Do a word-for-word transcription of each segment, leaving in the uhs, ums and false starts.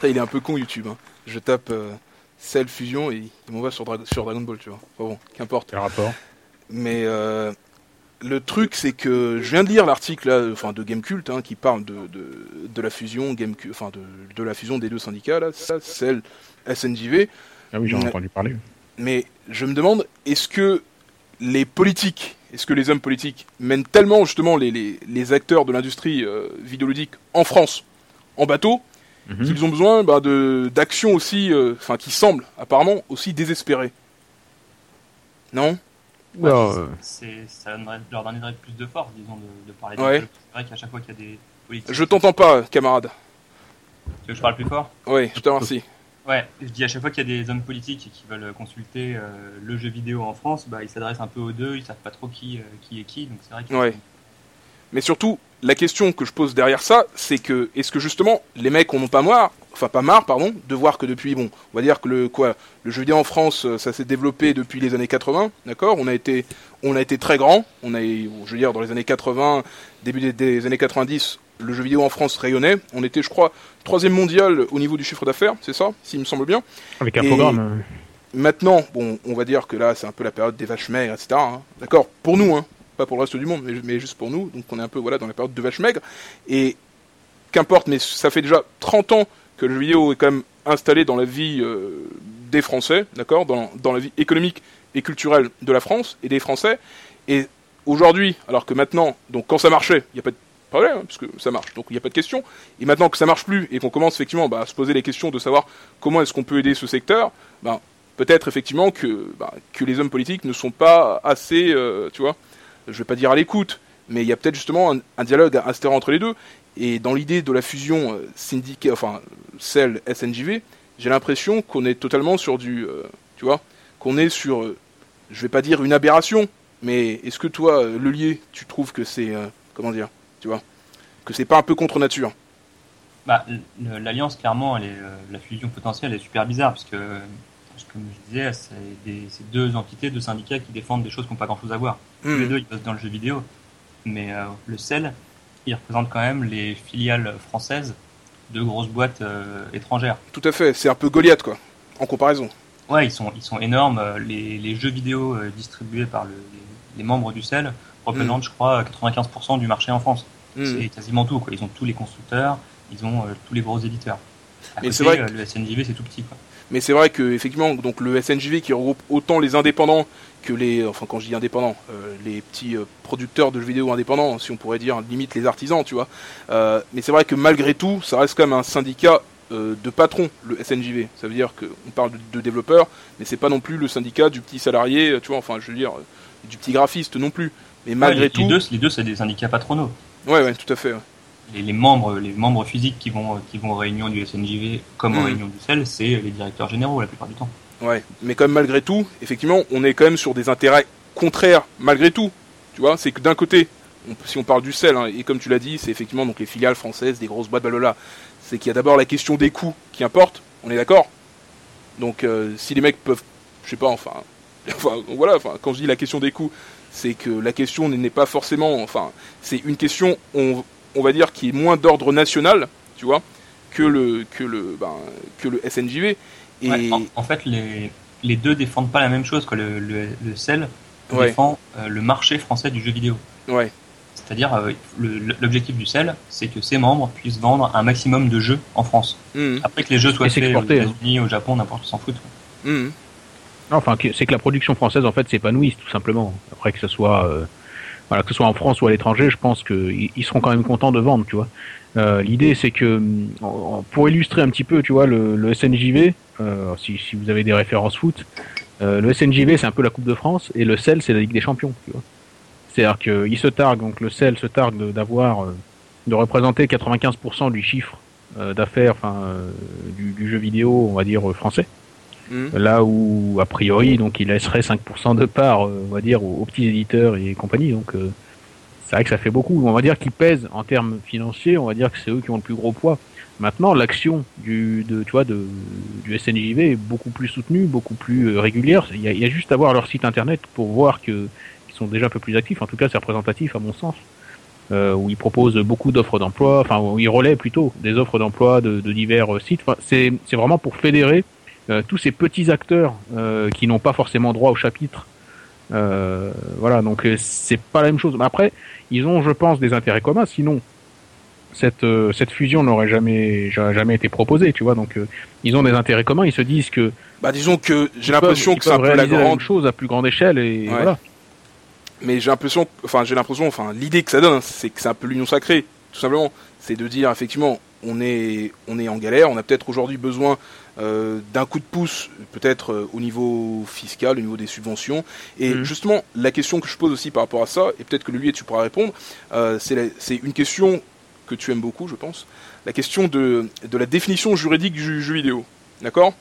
Putain, il est un peu con YouTube. Hein. Je tape euh, Cell Fusion et il m'envoie sur, Dra- sur Dragon Ball, tu vois. Enfin bon, qu'importe. Quel rapport ? Mais euh, le truc, c'est que je viens de lire l'article là, enfin de Gamecult, hein, qui parle de, de, de la fusion Gamecult, enfin de, de la fusion des deux syndicats là, ça, Cell, S N J V. Ah oui, j'en ai mais, entendu parler. Mais je me demande, est-ce que les politiques, est-ce que les hommes politiques mènent tellement justement les, les, les acteurs de l'industrie euh, vidéoludique en France en bateau, mm-hmm. qu'ils ont besoin bah, de d'actions aussi, enfin euh, qui semblent apparemment aussi désespérées. Non ? Ouais, euh... c'est, ça leur donnerait plus de force, disons, de, de parler. Ouais. De c'est vrai qu'à chaque fois qu'il y a des politiques. Je t'entends pas, camarade. Tu veux que je parle plus fort ? Oui, je te remercie. Ouais, je dis à chaque fois qu'il y a des hommes politiques qui veulent consulter euh, le jeu vidéo en France, bah, ils s'adressent un peu aux deux, ils savent pas trop qui, euh, qui est qui, donc c'est vrai que... Ouais. Mais surtout, la question que je pose derrière ça, c'est que, est-ce que justement, les mecs en ont pas marre, enfin pas marre, pardon, de voir que depuis, bon, on va dire que le, quoi, le jeu vidéo en France, ça s'est développé depuis les années quatre-vingts, d'accord ? On a été, on a été très grand, on a, bon, je veux dire, dans les années quatre-vingts, début des, des années quatre-vingt-dix, le jeu vidéo en France rayonnait. On était, je crois, troisième mondial au niveau du chiffre d'affaires, c'est ça, s'il me semble bien. Avec un et programme. Maintenant, bon, on va dire que là, c'est un peu la période des vaches maigres, et cetera. Hein. D'accord, pour nous, hein, pas pour le reste du monde, mais, mais juste pour nous. Donc, on est un peu, voilà, dans la période de vaches maigres. Et qu'importe, mais ça fait déjà trente ans que le jeu vidéo est quand même installé dans la vie euh, des Français, d'accord, dans, dans la vie économique et culturelle de la France et des Français. Et aujourd'hui, alors que maintenant, donc quand ça marchait, il n'y a pas de problème, hein, parce que ça marche, donc il n'y a pas de question. Et maintenant que ça marche plus et qu'on commence effectivement bah, à se poser les questions de savoir comment est-ce qu'on peut aider ce secteur, bah, peut-être effectivement que, bah, que les hommes politiques ne sont pas assez, euh, tu vois, je vais pas dire à l'écoute, mais il y a peut-être justement un, un dialogue à instaurer entre les deux. Et dans l'idée de la fusion euh, syndicat, enfin Cell S N J V, j'ai l'impression qu'on est totalement sur du, euh, tu vois, qu'on est sur, euh, je vais pas dire une aberration, mais est-ce que toi, euh, Lelier, tu trouves que c'est, euh, comment dire, tu vois, que c'est pas un peu contre nature? Bah, l'alliance, clairement, elle est, euh, la fusion potentielle est super bizarre, parce que, comme je disais, c'est, des, c'est deux entités, deux syndicats qui défendent des choses qui n'ont pas grand-chose à voir. Mmh. Tous les deux, ils bossent dans le jeu vidéo, mais euh, le Cell, il représente quand même les filiales françaises de grosses boîtes euh, étrangères. Tout à fait, c'est un peu Goliath, quoi, en comparaison. Ouais, ils sont, ils sont énormes. Les, les jeux vidéo euh, distribués par le, les, les membres du Cell représentent, mmh. je crois, quatre-vingt-quinze pour cent du marché en France. Mmh. C'est quasiment tout, quoi. Ils ont tous les constructeurs, ils ont euh, tous les gros éditeurs. À Mais côté, c'est vrai que... euh, le S N J V, c'est tout petit, quoi. Mais c'est vrai que effectivement, donc le S N J V qui regroupe autant les indépendants que les, enfin quand je dis indépendants, euh, les petits euh, producteurs de jeux vidéo indépendants, si on pourrait dire limite les artisans, tu vois. Euh, mais c'est vrai que malgré tout, ça reste quand même un syndicat euh, de patrons, le S N J V. Ça veut dire qu'on parle de, de développeurs, mais c'est pas non plus le syndicat du petit salarié, tu vois. Enfin, je veux dire, euh, du petit graphiste non plus. Mais malgré ouais, les, tout, les deux, les deux, c'est des syndicats patronaux. Ouais, ouais, tout à fait. Ouais. Les, les membres, les membres physiques qui vont, qui vont aux réunions du S N J V comme mmh. aux réunions du Cell, c'est les directeurs généraux la plupart du temps. Ouais, mais quand même malgré tout, effectivement, on est quand même sur des intérêts contraires malgré tout. Tu vois, c'est que d'un côté, on, si on parle du Cell, hein, et comme tu l'as dit, c'est effectivement donc les filiales françaises, des grosses boîtes, blablabla. C'est qu'il y a d'abord la question des coûts qui importe. On est d'accord. Donc euh, si les mecs peuvent, je sais pas, enfin, enfin voilà, enfin quand je dis la question des coûts, c'est que la question n'est pas forcément, enfin, c'est une question, on, on va dire, qui est moins d'ordre national, tu vois, que le que le ben, que le S N J V. Et... Ouais, en, en fait, les, les deux défendent pas la même chose, que le, le, le Cell ouais. défend euh, le marché français du jeu vidéo. Ouais. C'est-à-dire, euh, le, l'objectif du Cell, c'est que ses membres puissent vendre un maximum de jeux en France. Mmh. Après que les jeux soient faits aux États-Unis, hein. Au Japon, n'importe, s'en foutent. Mmh. Enfin, c'est que la production française, en fait, s'épanouisse, tout simplement. Après que ce soit, euh, voilà, que ce soit en France ou à l'étranger, je pense qu'ils ils seront quand même contents de vendre, tu vois. Euh, l'idée, c'est que, pour illustrer un petit peu, tu vois, le, le S N J V, euh, si, si vous avez des références foot, euh, le S N J V, c'est un peu la Coupe de France, et le Cell, c'est la Ligue des Champions, tu vois. C'est-à-dire qu'il se targue, donc le Cell se targue de, d'avoir, euh, de représenter quatre-vingt-quinze pour cent du chiffre euh, d'affaires, enfin, euh, du, du jeu vidéo, on va dire, français. Mmh. Là où, a priori, donc, il laisserait cinq pour cent de part, euh, on va dire, aux, aux petits éditeurs et compagnie, donc, euh, c'est vrai que ça fait beaucoup. On va dire qu'ils pèsent en termes financiers, on va dire que c'est eux qui ont le plus gros poids. Maintenant, l'action du, de, tu vois, de, du S N J V est beaucoup plus soutenue, beaucoup plus régulière. Il y a, il y a juste à voir leur site internet pour voir que, qu'ils sont déjà un peu plus actifs. En tout cas, c'est représentatif à mon sens. euh, où il propose beaucoup d'offres d'emploi, enfin où il relaie plutôt des offres d'emploi de, de divers sites. Enfin, c'est, c'est vraiment pour fédérer euh, tous ces petits acteurs euh, qui n'ont pas forcément droit au chapitre. Euh, voilà, donc c'est pas la même chose. Mais après, ils ont, je pense, des intérêts communs. Sinon, cette euh, cette fusion n'aurait jamais jamais été proposée, tu vois. Donc euh, ils ont des intérêts communs. Ils se disent que bah disons que j'ai l'impression peuvent, que c'est un peu la grande la même chose à plus grande échelle et ouais. Voilà. Mais j'ai l'impression, enfin j'ai l'impression, enfin l'idée que ça donne, c'est que c'est un peu l'union sacrée, tout simplement. C'est de dire effectivement, on est on est en galère, on a peut-être aujourd'hui besoin euh, d'un coup de pouce, peut-être euh, au niveau fiscal, au niveau des subventions. Et mmh. justement, la question que je pose aussi par rapport à ça, et peut-être que lui tu pourras répondre, euh, c'est la, c'est une question que tu aimes beaucoup, je pense, la question de de la définition juridique du jeu vidéo, d'accord?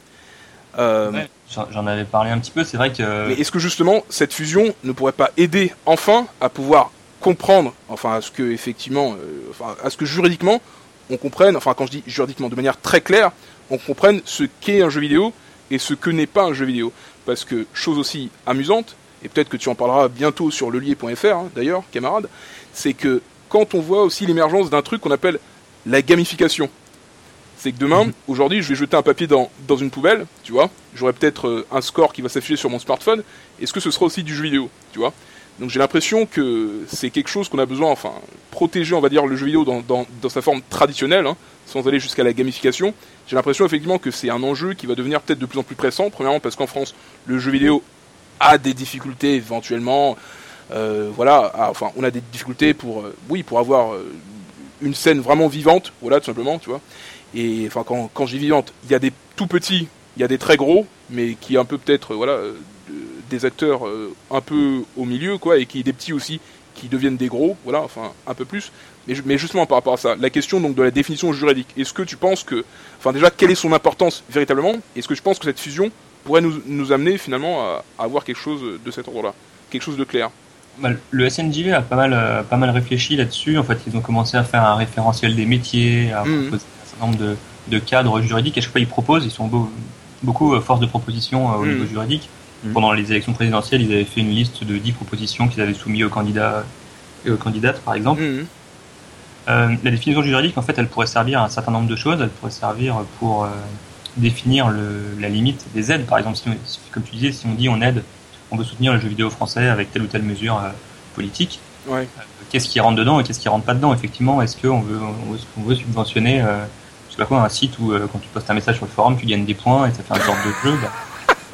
Euh, ouais, j'en avais parlé un petit peu, c'est vrai que... Mais est-ce que justement, cette fusion ne pourrait pas aider enfin à pouvoir comprendre, enfin à ce que effectivement, euh, enfin à ce que juridiquement, on comprenne, enfin quand je dis juridiquement de manière très claire, on comprenne ce qu'est un jeu vidéo et ce que n'est pas un jeu vidéo. Parce que, chose aussi amusante, et peut-être que tu en parleras bientôt sur lelier point f r, hein, d'ailleurs, camarade, c'est que quand on voit aussi l'émergence d'un truc qu'on appelle la gamification, c'est que demain, mmh. aujourd'hui, je vais jeter un papier dans, dans une poubelle, tu vois, j'aurai peut-être euh, un score qui va s'afficher sur mon smartphone, est-ce que ce sera aussi du jeu vidéo, tu vois? Donc j'ai l'impression que c'est quelque chose qu'on a besoin, enfin, protéger, on va dire, le jeu vidéo dans, dans, dans sa forme traditionnelle, hein, sans aller jusqu'à la gamification. J'ai l'impression effectivement que c'est un enjeu qui va devenir peut-être de plus en plus pressant, premièrement parce qu'en France, le jeu vidéo a des difficultés éventuellement, euh, voilà, à, enfin, on a des difficultés pour, euh, oui, pour avoir euh, une scène vraiment vivante, voilà, tout simplement, tu vois. Et enfin, quand, quand je dis vivante, il y a des tout petits, il y a des très gros, mais qui un peu peut-être, euh, voilà, euh, des acteurs euh, un peu au milieu, quoi, et qui des petits aussi qui deviennent des gros, voilà, enfin un peu plus. Mais, mais justement par rapport à ça, la question donc de la définition juridique. Est-ce que tu penses que, enfin déjà, quelle est son importance véritablement? Est-ce que je pense que cette fusion pourrait nous, nous amener finalement à, à avoir quelque chose de cet ordre-là, quelque chose de clair? Bah, le S N J V a pas mal, euh, pas mal réfléchi là-dessus. En fait, ils ont commencé à faire un référentiel des métiers, à mmh. proposer un certain nombre de, de cadres juridiques. À chaque fois, ils proposent. Ils sont beau, beaucoup euh, force de proposition euh, au mmh. niveau juridique. Mmh. Pendant les élections présidentielles, ils avaient fait une liste de dix propositions qu'ils avaient soumises aux candidats et aux candidates, par exemple. Mmh. Euh, la définition juridique, en fait, elle pourrait servir à un certain nombre de choses. Elle pourrait servir pour euh, définir le, la limite des aides. Par exemple, si, si, comme tu disais, si on dit on aide, on veut soutenir le jeu vidéo français avec telle ou telle mesure euh, politique. Ouais. Euh, qu'est-ce qui rentre dedans et qu'est-ce qui rentre pas dedans? Effectivement, est-ce qu'on veut, on veut, on veut subventionner, euh, je sais pas quoi, un site où euh, quand tu postes un message sur le forum, tu gagnes des points et ça fait une sorte de jeu. Bah,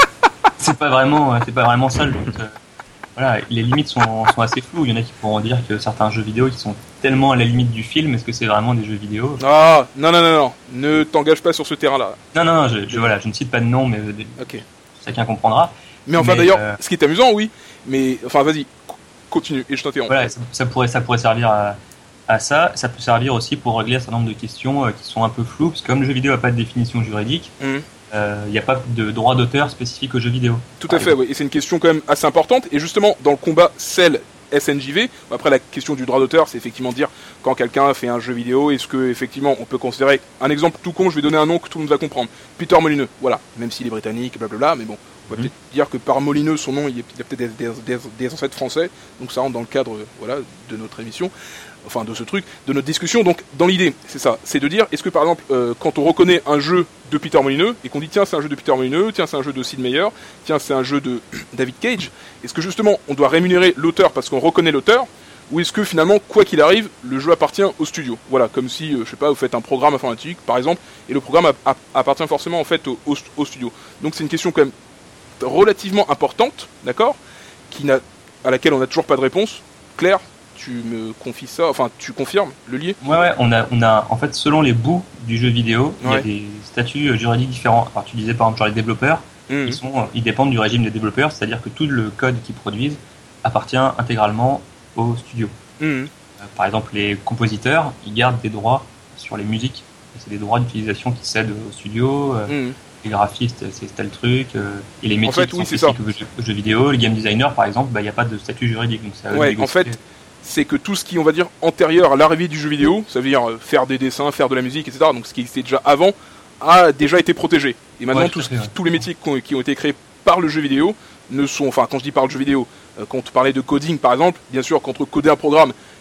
c'est pas vraiment, c'est pas vraiment ça le but. Euh, voilà, les limites sont, sont assez floues. Il y en a qui pourront dire que certains jeux vidéo qui sont tellement à la limite du film, est-ce que c'est vraiment des jeux vidéo? Ah, non, non, non, non, ne t'engage pas sur ce terrain-là. Non, non, non, je, je, voilà, je ne cite pas de nom, mais okay. chacun comprendra. Mais enfin, mais, d'ailleurs, euh... ce qui est amusant, oui, mais enfin, vas-y, continue, et je t'interromps. Voilà, ça, ça, pourrait, ça pourrait servir à, à ça. Ça peut servir aussi pour régler un certain nombre de questions euh, qui sont un peu floues, parce que comme le jeu vidéo n'a pas de définition juridique, il mmh. n'y euh, a pas de droit d'auteur spécifique au jeu vidéo. Tout à fait, oui, et c'est une question quand même assez importante, et justement, dans le combat celle S N J V, après la question du droit d'auteur, c'est effectivement dire quand quelqu'un fait un jeu vidéo, est-ce que effectivement on peut considérer un exemple tout con, je vais donner un nom que tout le monde va comprendre, Peter Molineux, voilà, même s'il est britannique, blablabla, mais bon, on va mmh. peut-être dire que par Molineux, son nom, il y a peut-être des, des, des, des ancêtres français, donc ça rentre dans le cadre, voilà, de notre émission, enfin de ce truc, de notre discussion. Donc dans l'idée, c'est ça, c'est de dire, est-ce que par exemple, euh, quand on reconnaît un jeu de Peter Molineux, et qu'on dit tiens c'est un jeu de Peter Molineux, tiens c'est un jeu de Sid Meier, tiens c'est un jeu de David Cage, est-ce que justement on doit rémunérer l'auteur parce qu'on reconnaît l'auteur, ou est-ce que finalement, quoi qu'il arrive, le jeu appartient au studio? Voilà, comme si, euh, je sais pas, vous faites un programme informatique, par exemple, et le programme a, a, appartient forcément en fait au, au, au studio. Donc c'est une question quand même relativement importante, d'accord, qui n'a, à laquelle on n'a toujours pas de réponse. Claire, tu me confies ça, enfin tu confirmes le lié? Ouais, ouais, on a, on a, en fait, selon les bouts du jeu vidéo, ouais. il y a des statuts juridiques différents. Alors tu disais par exemple genre les développeurs, mmh. ils sont, ils dépendent du régime des développeurs, c'est-à-dire que tout le code qu'ils produisent appartient intégralement au studio. Mmh. Euh, par exemple, les compositeurs, ils gardent des droits sur les musiques. C'est des droits d'utilisation qui cèdent au studio. Euh, mmh. Les graphistes, c'est tel truc. Euh, et les métiers en fait, qui oui, sont spécifiques aux jeux vidéo, les game designers, par exemple, il bah, n'y a pas de statut juridique. Donc ça ouais, en fait, c'est que tout ce qui, on va dire, antérieur à l'arrivée du jeu vidéo, ça veut dire faire des dessins, faire de la musique, et cetera, donc ce qui existait déjà avant, a déjà été protégé. Et maintenant, ouais, tout ce, fait, ouais. tous les métiers qui ont, qui ont été créés par le jeu vidéo ne sont, enfin, quand je dis par le jeu vidéo, euh, quand on parlait de coding, par exemple, bien sûr, quand on codait un programme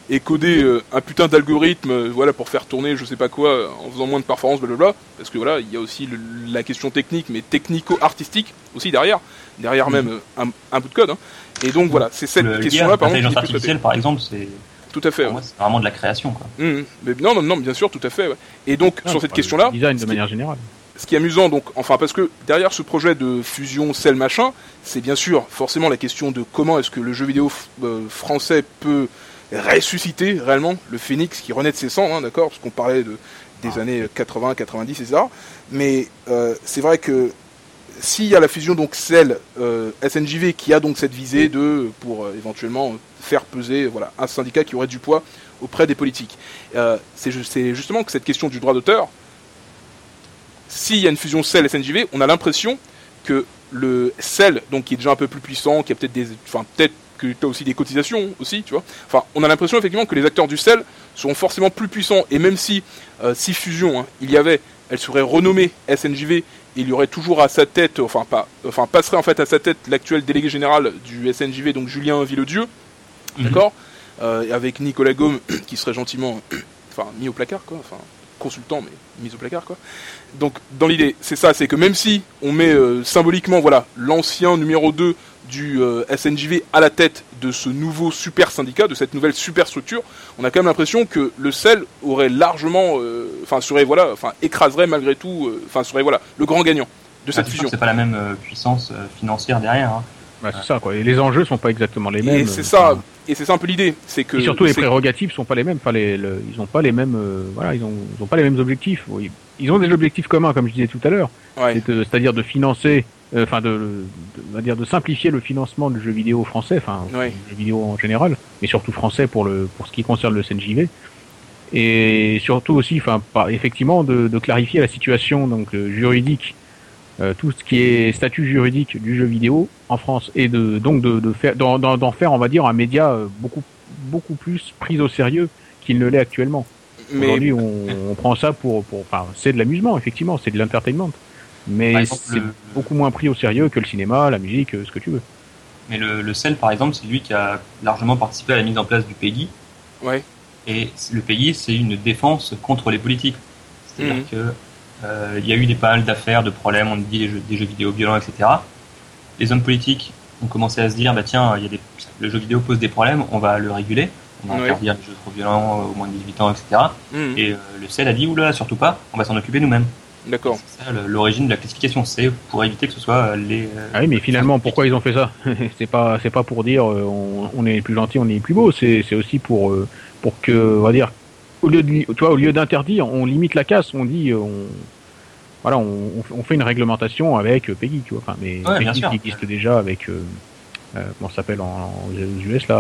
et coder euh, un putain d'algorithme, euh, voilà, pour faire tourner je sais pas quoi, euh, en faisant moins de performance, blablabla, parce que voilà, il y a aussi le, la question technique, mais technico-artistique aussi derrière, derrière mmh. même euh, un, un bout de code, hein. Et donc voilà, c'est cette le question-là, par exemple, l'intelligence artificielle, par exemple, c'est tout à fait. Pour ouais. moi, c'est vraiment de la création, quoi. Mmh. Mais non, non, non, bien sûr, tout à fait. Ouais. Et donc non, sur cette question-là, design de manière générale. Ce qui est amusant, donc, enfin, parce que derrière ce projet de fusion cell machin, c'est bien sûr forcément la question de comment est-ce que le jeu vidéo f- euh, français peut ressusciter réellement le phénix qui renaît de ses cendres, hein, d'accord, parce qu'on parlait de, des ah. années quatre-vingts, quatre-vingt-dix, et cetera. Mais euh, c'est vrai que s'il y a la fusion donc cell euh, S N J V qui a donc cette visée de pour euh, éventuellement faire peser voilà un syndicat qui aurait du poids auprès des politiques, euh, c'est, c'est justement que cette question du droit d'auteur. S'il y a une fusion cell S N J V, on a l'impression que le cell, donc qui est déjà un peu plus puissant, qui a peut-être des, enfin peut-être que tu as aussi des cotisations aussi, tu vois. Enfin, on a l'impression effectivement que les acteurs du cell seront forcément plus puissants. Et même si, euh, si fusion, hein, il y avait, elle serait renommée S N J V, et il y aurait toujours à sa tête, enfin pas, enfin passerait en fait à sa tête l'actuel délégué général du S N J V, donc Julien Villedieu, mm-hmm. d'accord, euh, avec Nicolas Gaume qui serait gentiment, enfin mis au placard quoi, enfin. consultant mais mis au placard quoi. Donc dans l'idée c'est ça, c'est que même si on met euh, symboliquement voilà l'ancien numéro deux du euh, S N J V à la tête de ce nouveau super syndicat, de cette nouvelle super structure, on a quand même l'impression que le C E L aurait largement enfin euh, serait voilà enfin écraserait malgré tout enfin euh, serait voilà le grand gagnant de cette ah, fusion. C'est pas la même euh, puissance euh, financière derrière hein. Bah, c'est ça quoi. Et les enjeux sont pas exactement les mêmes. Et c'est ça. Enfin... Et c'est ça un peu l'idée, c'est que. Et surtout les c'est... prérogatives sont pas les mêmes. Enfin, les, le, ils ont pas les mêmes. Euh, voilà, ils ont, ils ont pas les mêmes objectifs. Ils, ils ont des objectifs communs, comme je disais tout à l'heure. Ouais. C'est, euh, c'est-à-dire de financer, enfin euh, de, de, on va dire de simplifier le financement du jeu vidéo français, enfin ouais. du jeu vidéo en général, mais surtout français pour le pour ce qui concerne le S N J V. Et surtout aussi, enfin, effectivement, de, de clarifier la situation donc euh, juridique. Euh, tout ce qui est statut juridique du jeu vidéo en France et de donc de, de faire d'en, d'en faire on va dire un média euh, beaucoup beaucoup plus pris au sérieux qu'il ne l'est actuellement. Mais... Aujourd'hui on, on prend ça pour pour enfin c'est de l'amusement effectivement, c'est de l'entertainment, mais exemple, c'est le... beaucoup moins pris au sérieux que le cinéma, la musique, ce que tu veux. Mais le, le C E L par exemple c'est lui qui a largement participé à la mise en place du P E G I. Ouais. Et le P E G I c'est une défense contre les politiques. C'est-à-dire mmh. que il euh, y a eu des pas mal d'affaires, de problèmes, on dit des jeux, des jeux vidéo violents, et cetera. Les hommes politiques ont commencé à se dire, bah tiens, il y a des, le jeu vidéo pose des problèmes, on va le réguler, on va ouais. interdire les jeux trop violents aux moins de dix-huit ans, et cetera. Mmh. Et euh, le C E L a dit, oula, surtout pas, on va s'en occuper nous-mêmes. D'accord. C'est ça l'origine de la classification, c'est pour éviter que ce soit les. Euh, ah oui, mais finalement, pourquoi ils ont fait ça? C'est pas, c'est pas pour dire, euh, on, on est les plus gentils, on est les plus beaux. C'est, c'est aussi pour, euh, pour que, on va dire, au lieu de, tu vois, au lieu d'interdire, on limite la casse, on dit, on, voilà, on, on fait une réglementation avec P E G I, tu vois. Enfin, mais ouais, P E G I qui existe déjà avec, euh, euh, comment ça s'appelle en, aux U S là.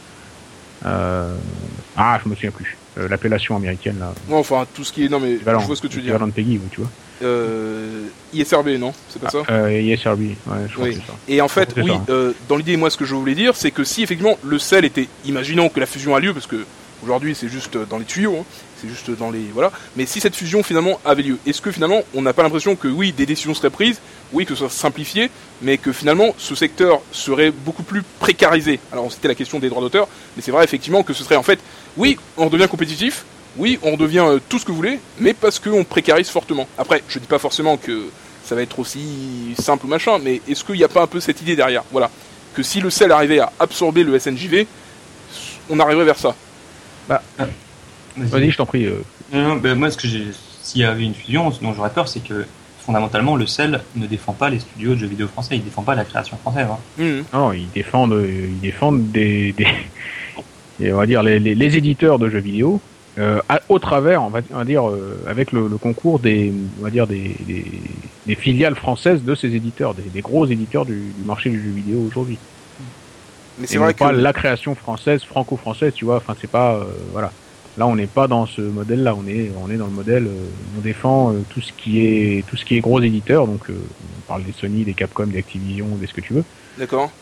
Euh, ah, je me souviens plus. Euh, l'appellation américaine là. Non, enfin tout ce qui est non mais je vois ce que tu veux dire. De P E G I, tu vois. Euh, I S R B non, c'est pas ah, ça euh, I S R B, ouais, je crois oui. que c'est ça. Et en fait, oui, ça. Euh, dans l'idée, moi, ce que je voulais dire, c'est que si effectivement le C E L était, imaginons que la fusion a lieu, parce que aujourd'hui c'est juste dans les tuyaux, hein, c'est juste dans les voilà. Mais si cette fusion finalement avait lieu, est-ce que finalement on n'a pas l'impression que oui, des décisions seraient prises, oui, que ce soit simplifié, mais que finalement ce secteur serait beaucoup plus précarisé. Alors c'était la question des droits d'auteur, mais c'est vrai effectivement que ce serait en fait, oui, on redevient compétitif. Oui, on devient euh, tout ce que vous voulez, mais parce qu'on précarise fortement. Après, je dis pas forcément que ça va être aussi simple ou machin, mais est-ce qu'il n'y a pas un peu cette idée derrière ? Voilà. Que si le C E L arrivait à absorber le S N J V, on arriverait vers ça. Bah, ah. Vas-y, Vas-y, je t'en prie. Euh... Non, non, bah, moi, ce que j'ai... s'il y avait une fusion, ce dont j'aurais peur, c'est que fondamentalement, le C E L ne défend pas les studios de jeux vidéo français, il ne défend pas la création française. Hein. Mmh. Non, ils défendent, ils défendent des, des... Et on va dire les, les, les éditeurs de jeux vidéo. Euh, à, au travers, on va, on va dire, euh, avec le, le concours des, on va dire des, des, des filiales françaises de ces éditeurs, des, des gros éditeurs du, du marché du jeu vidéo aujourd'hui. Mais c'est Et vrai que pas la création française, franco-française, tu vois. Enfin, c'est pas, euh, voilà. Là, on n'est pas dans ce modèle-là. On est, on est dans le modèle. Euh, on défend euh, tout ce qui est, tout ce qui est gros éditeurs. Donc, euh, on parle des Sony, des Capcom, des Activision, des ce que tu veux. D'accord.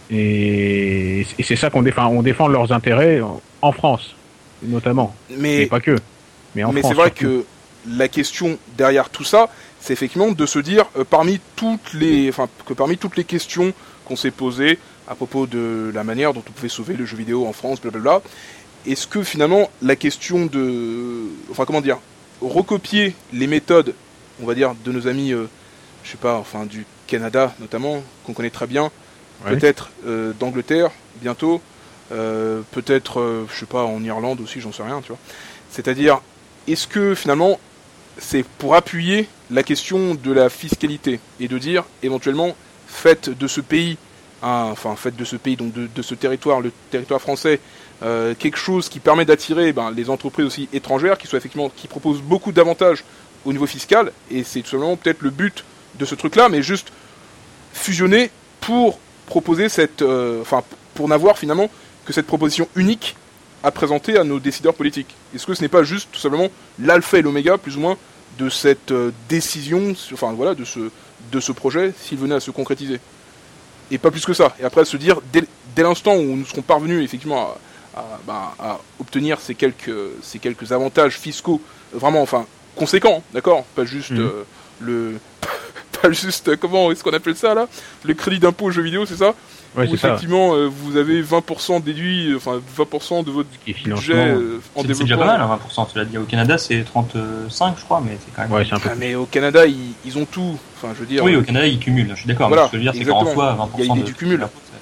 Et, et c'est ça qu'on défend. On défend leurs intérêts en, en France. Notamment, mais, mais pas que. Mais, en mais France, c'est vrai surtout. que la question derrière tout ça, c'est effectivement de se dire euh, parmi toutes les, enfin que parmi toutes les questions qu'on s'est posées à propos de la manière dont on pouvait sauver le jeu vidéo en France, blablabla, est-ce que finalement la question de, enfin comment dire, recopier les méthodes, on va dire, de nos amis, euh, je sais pas, enfin du Canada notamment, qu'on connaît très bien, ouais. peut-être euh, d'Angleterre bientôt, euh, peut-être, euh, je sais pas, en Irlande aussi, j'en sais rien, tu vois. C'est-à-dire, est-ce que finalement c'est pour appuyer la question de la fiscalité et de dire éventuellement faites de ce pays, un, enfin faites de ce pays, donc de, de ce territoire, le territoire français, euh, quelque chose qui permet d'attirer ben, les entreprises aussi étrangères, qui soient effectivement, qui proposent beaucoup d'avantages au niveau fiscal, et c'est tout simplement peut-être le but de ce truc-là, mais juste fusionner pour proposer cette, euh, enfin pour n'avoir finalement que cette proposition unique à présenter à nos décideurs politiques. Est-ce que ce n'est pas juste tout simplement l'alpha et l'oméga, plus ou moins, de cette euh, décision, enfin voilà, de ce, de ce projet, s'il venait à se concrétiser. Et pas plus que ça. Et après se dire, dès, dès l'instant où nous serons parvenus effectivement à, à, bah, à obtenir ces quelques, ces quelques avantages fiscaux, vraiment, enfin, conséquents, d'accord, pas juste mmh. euh, le... pas juste, comment est-ce qu'on appelle ça là, le crédit d'impôt aux jeux vidéo, c'est ça? Ouais, où effectivement euh, vous avez vingt pour cent déduit, enfin vingt pour cent de votre budget euh, en c'est, développement. C'est déjà pas mal, hein, vingt pour cent, tu l'as dit. Au Canada c'est trente-cinq je crois, mais c'est quand même... Ouais, c'est un peu... ah, mais au Canada ils, ils ont tout, enfin je veux dire... Oui, au Canada ils cumulent, je suis d'accord, voilà, mais ce que je veux dire c'est qu'en soi vingt pour cent il y a de... du cumul.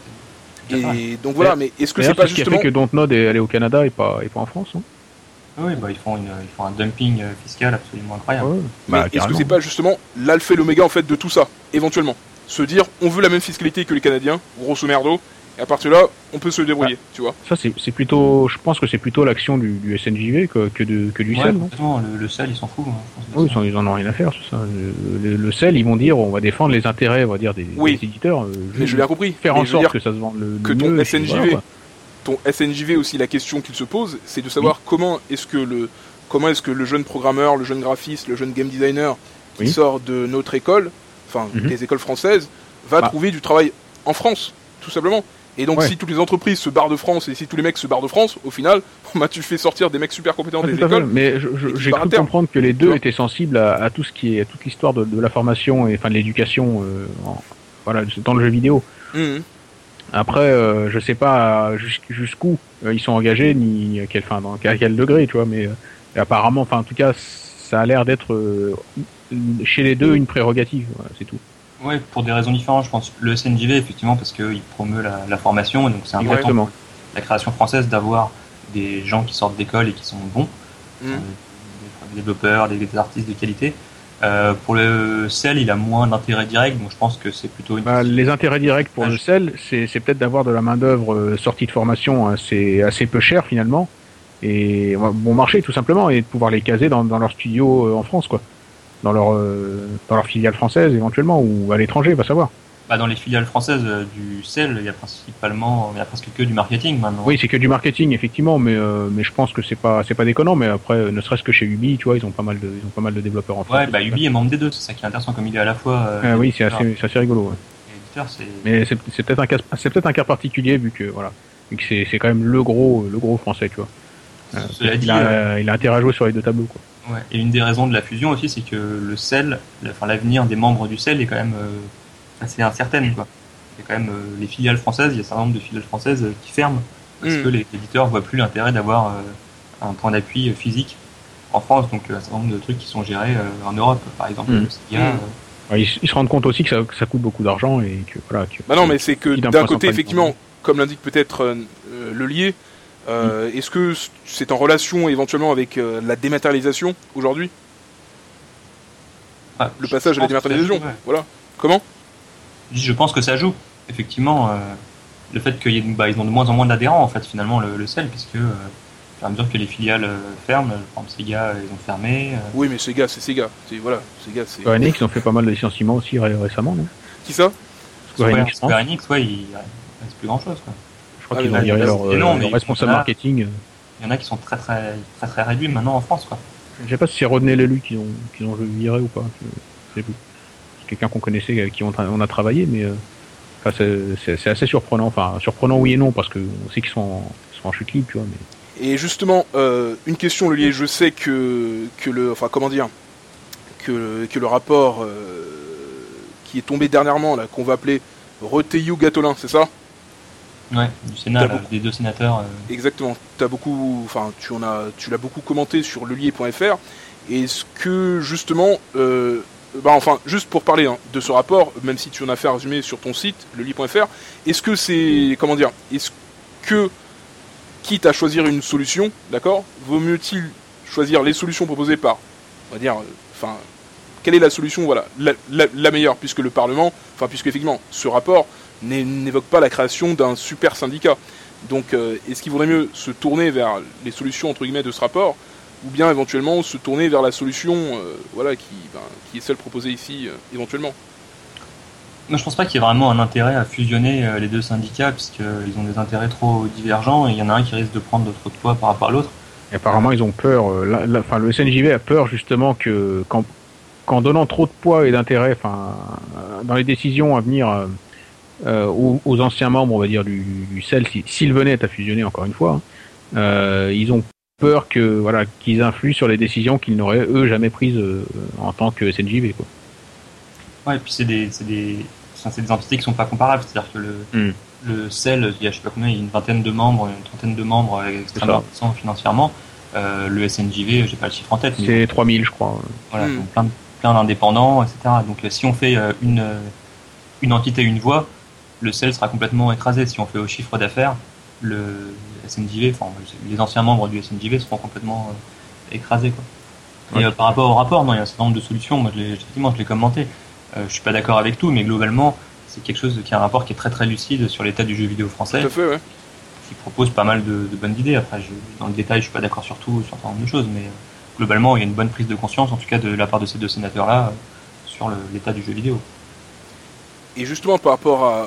Et et donc voilà, mais est-ce que c'est pas c'est justement... ce qui a fait que Dontnod est allé au Canada et pas, et pas en France, hein? Oui, bah ils font, une, ils font un dumping fiscal absolument incroyable. Ouais, mais bah, est-ce que c'est pas justement l'alpha et l'oméga en fait de tout ça, éventuellement? Se dire, on veut la même fiscalité que les Canadiens, grosso merdo, et à partir de là, on peut se débrouiller, ah, tu vois. Ça, c'est, c'est plutôt, je pense que c'est plutôt l'action du, du S N J V que, que, de, que du ouais, C E L. Non le, le C E L, ils s'en foutent. Hein, oui, ils, sont, ils en ont rien à faire, c'est ça. Le, le, le C E L, ils vont dire, on va défendre les intérêts, on va dire, des, oui. des éditeurs. Euh, mais je l'ai compris. Faire mais en sorte que ça se vende le, que le ton mieux, S N J V, voilà, ton S N J V aussi, la question qu'il se pose, c'est de savoir oui. comment est-ce que le, comment est-ce que le jeune programmeur, le jeune graphiste, le jeune game designer qui oui. sort de notre école, enfin mm-hmm. des écoles françaises, va bah. trouver du travail en France, tout simplement. Et donc, ouais. si toutes les entreprises se barrent de France et si tous les mecs se barrent de France, au final, bah, tu fais sortir des mecs super compétents ah, des écoles. Mais je, je, j'ai cru comprendre que les deux étaient sensibles à, à tout ce qui est, à toute l'histoire de, de la formation et enfin de l'éducation, euh, en, voilà, dans le jeu vidéo. Mmh. Après, euh, je sais pas jusqu'où euh, ils sont engagés ni à quel, enfin, dans, à quel degré, tu vois. Mais euh, apparemment, enfin, en tout cas, ça a l'air d'être euh, chez les deux une prérogative. Voilà, c'est tout. Ouais, pour des raisons différentes, je pense. Le S N J V, effectivement, parce qu'il promeut la, la formation, et donc c'est important la création française d'avoir des gens qui sortent d'école et qui sont bons, mmh. des, des développeurs, des, des artistes de qualité. Euh, pour le C E L, il a moins d'intérêt direct, donc je pense que c'est plutôt une... Bah, les intérêts directs pour ah, le C E L, c'est, c'est peut-être d'avoir de la main-d'œuvre euh, sortie de formation assez, assez peu chère finalement, et bon marché tout simplement, et de pouvoir les caser dans, dans leur studio euh, en France, quoi. Dans leur, euh, dans leur filiale française éventuellement, ou à l'étranger, va savoir. Bah dans les filiales françaises euh, du C E L, il y a principalement, il y a presque que du marketing maintenant. Oui, c'est que du marketing effectivement, mais euh, mais je pense que c'est pas c'est pas déconnant. Mais après, ne serait-ce que chez Ubi, tu vois, ils ont pas mal de ils ont pas mal de développeurs en France. Ouais, bah Ubi est membre des deux, c'est ça qui est intéressant, comme il est à la fois. Euh, ah, oui, c'est assez c'est assez rigolo. Ouais. Éditeur, c'est... Mais c'est, c'est peut-être un cas c'est peut-être un cas particulier vu que voilà, vu que c'est c'est quand même le gros le gros français, tu vois. Euh, il, dit, a, euh... il a intérêt à jouer sur les deux tableaux, quoi. Ouais. Et une des raisons de la fusion aussi, c'est que le C E L, enfin l'avenir des membres du C E L est quand même euh, assez incertaine, quoi. Il y a quand même euh, les filiales françaises, il y a un certain nombre de filiales françaises euh, qui ferment parce mmh. que les éditeurs voient plus l'intérêt d'avoir euh, un point d'appui euh, physique en France, donc euh, un certain nombre de trucs qui sont gérés euh, en Europe, par exemple. Mmh. Le C I A, mmh. euh... ouais, ils, ils se rendent compte aussi que ça, que ça coûte beaucoup d'argent et que voilà. Que, bah non, mais c'est que d'un côté, effectivement, comme l'indique peut-être euh, le lié. Euh, mmh. Est-ce que c'est en relation éventuellement avec euh, la dématérialisation aujourd'hui? ah, Le passage à la dématérialisation, joue, ouais. Voilà. Comment? Je pense que ça joue. Effectivement, euh, le fait qu'ils bah, ont de moins en moins d'adhérents, en fait, finalement, le, le C E L, puisque euh, au fur et à mesure que les filiales euh, ferment, par exemple Sega, ils ont fermé. Euh... Oui, mais Sega, c'est Sega. C'est, voilà, Sega, c'est... Square Enix, ils ont fait pas mal de licenciements aussi ré- récemment, non? Qui ça? Square, Square Enix, Square Enix, ouais, il reste plus grand-chose, quoi. Je crois ah, qu'ils ont viré leur, euh, leur responsable a, marketing. Il y en a qui sont très très très très réduits maintenant en France, quoi. Je sais pas si c'est Rodney Lelu qu'ils ont qu'ils ont viré ou pas. Je sais plus. C'est quelqu'un qu'on connaissait, avec qui on, tra- on a travaillé, mais euh, enfin, c'est, c'est, c'est assez surprenant. Enfin, surprenant oui et non, parce que on sait qu'ils sont en, ils sont en chute libre, tu vois. Mais... Et justement, euh, une question liée. Je sais que que le, enfin comment dire, que que le rapport euh, qui est tombé dernièrement là, qu'on va appeler Reteyu Gatolin, c'est ça? Ouais, du Sénat, là, des deux sénateurs. Euh... Exactement. T'as beaucoup, enfin, tu en as, tu l'as beaucoup commenté sur lelier point f r. Est-ce que justement, euh, bah enfin, juste pour parler hein, de ce rapport, même si tu en as fait un résumé sur ton site lelier point f r, est-ce que c'est, comment dire, est-ce que quitte à choisir une solution, d'accord, vaut mieux-il choisir les solutions proposées par, on va dire, enfin, euh, quelle est la solution, voilà, la, la, la meilleure, puisque le Parlement, enfin, puisque effectivement, ce rapport n'évoque pas la création d'un super syndicat. Donc, euh, est-ce qu'il vaudrait mieux se tourner vers les solutions entre guillemets de ce rapport, ou bien éventuellement se tourner vers la solution, euh, voilà, qui, ben, qui est celle proposée ici, euh, éventuellement? Moi, je pense pas qu'il y ait vraiment un intérêt à fusionner euh, les deux syndicats, puisqu'ils ont des intérêts trop divergents, et il y en a un qui risque de prendre trop de poids par rapport à l'autre. Et apparemment, ils ont peur. Euh, la, la, enfin, le S N J V a peur justement que, qu'en, qu'en donnant trop de poids et d'intérêt, enfin, dans les décisions à venir. Euh, Euh, aux, aux anciens membres, on va dire, du, du C E L, s'ils venaient à fusionner encore une fois, hein, euh, ils ont peur que voilà qu'ils influent sur les décisions qu'ils n'auraient eux jamais prises euh, en tant que S N J V, quoi. Ouais, et puis c'est des c'est des c'est des entités qui sont pas comparables, c'est-à-dire que le mm. le C E L, il y a je sais pas combien, il y a une vingtaine de membres, une trentaine de membres extrêmement puissants financièrement. Euh, le S N J V, j'ai pas le chiffre en tête, mais c'est trois mille, je crois. Voilà, mm. donc plein de, plein d'indépendants, et cetera. Donc si on fait une une entité, une voix, le C E L sera complètement écrasé. Si on fait au chiffre d'affaires, le S N J V, enfin les anciens membres du S N J V seront complètement euh, écrasés, quoi. Et ouais. euh, par rapport au rapport, non, il y a un certain nombre de solutions. Moi, je l'ai, effectivement, je l'ai commenté. Euh, je suis pas d'accord avec tout, mais globalement, c'est quelque chose qui a un rapport qui est très très lucide sur l'état du jeu vidéo français. Tout à fait, ouais. Qui propose pas mal de, de bonnes idées. Après, je, dans le détail, je suis pas d'accord sur tout, sur un certain nombre de choses, mais euh, globalement, il y a une bonne prise de conscience, en tout cas de la part de ces deux sénateurs-là, euh, sur le, l'état du jeu vidéo. Et justement, par rapport à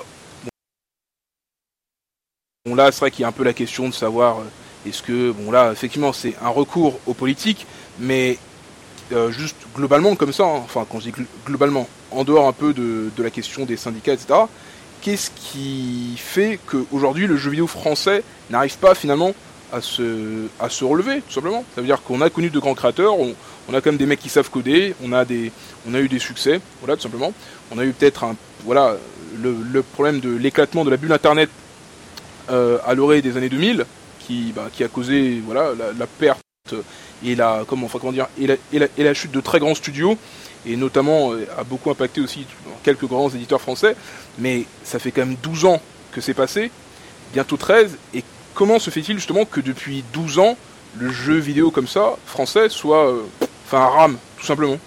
Bon, là, c'est vrai qu'il y a un peu la question de savoir euh, est-ce que, bon, là, effectivement, c'est un recours aux politiques, mais euh, juste globalement, comme ça, hein, enfin, quand je dis gl- globalement, en dehors un peu de, de la question des syndicats, et cetera, qu'est-ce qui fait qu'aujourd'hui, le jeu vidéo français n'arrive pas, finalement, à se, à se relever, tout simplement? Ça veut dire qu'on a connu de grands créateurs, on, on a quand même des mecs qui savent coder, on a, des, on a eu des succès, voilà, tout simplement. On a eu peut-être un, voilà, le, le problème de l'éclatement de la bulle Internet Euh, à l'orée des années deux mille, qui, bah, qui a causé voilà, la, la perte et la, comment, enfin, comment dire, et la, et, la, et la chute de très grands studios, et notamment euh, a beaucoup impacté aussi quelques grands éditeurs français, mais ça fait quand même douze ans que c'est passé, bientôt treize, et comment se fait-il justement que depuis douze ans, le jeu vidéo comme ça, français, soit euh, enfin, un rame, tout simplement?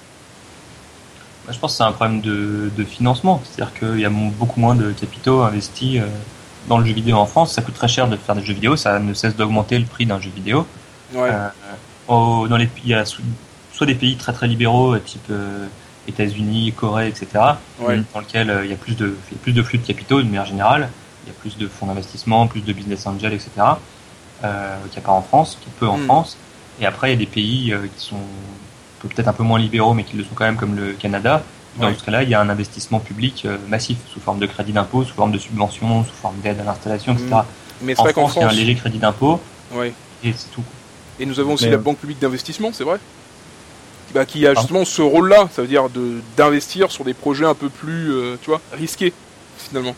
Je pense que c'est un problème de, de financement, c'est-à-dire qu'il y a beaucoup moins de capitaux investis euh, dans le jeu vidéo en France. Ça coûte très cher de faire des jeux vidéo, ça ne cesse d'augmenter le prix d'un jeu vidéo. Ouais. Euh, au, dans les, il y a soit des pays très très libéraux, type euh, États-Unis, Corée, et cetera, ouais. dans lesquels euh, il y a plus de, il y a plus de flux de capitaux de manière générale, il y a plus de fonds d'investissement, plus de business angels, et cetera, euh, qu'il n'y a pas en France, qu'il y a peu en mm. France. Et après, il y a des pays euh, qui sont peut-être un peu moins libéraux, mais qui le sont quand même, comme le Canada. Dans ouais. ce cas-là, il y a un investissement public euh, massif, sous forme de crédit d'impôt, sous forme de subventions, sous forme d'aide à l'installation, et cetera. Mmh. Mais c'est en vrai France, qu'en France, il y a un léger crédit d'impôt, ouais. et c'est tout. Et nous avons aussi Mais, la Banque publique d'investissement, c'est vrai, bah, qui a justement ce rôle-là, ça veut dire de, d'investir sur des projets un peu plus, euh, tu vois, risqués, finalement.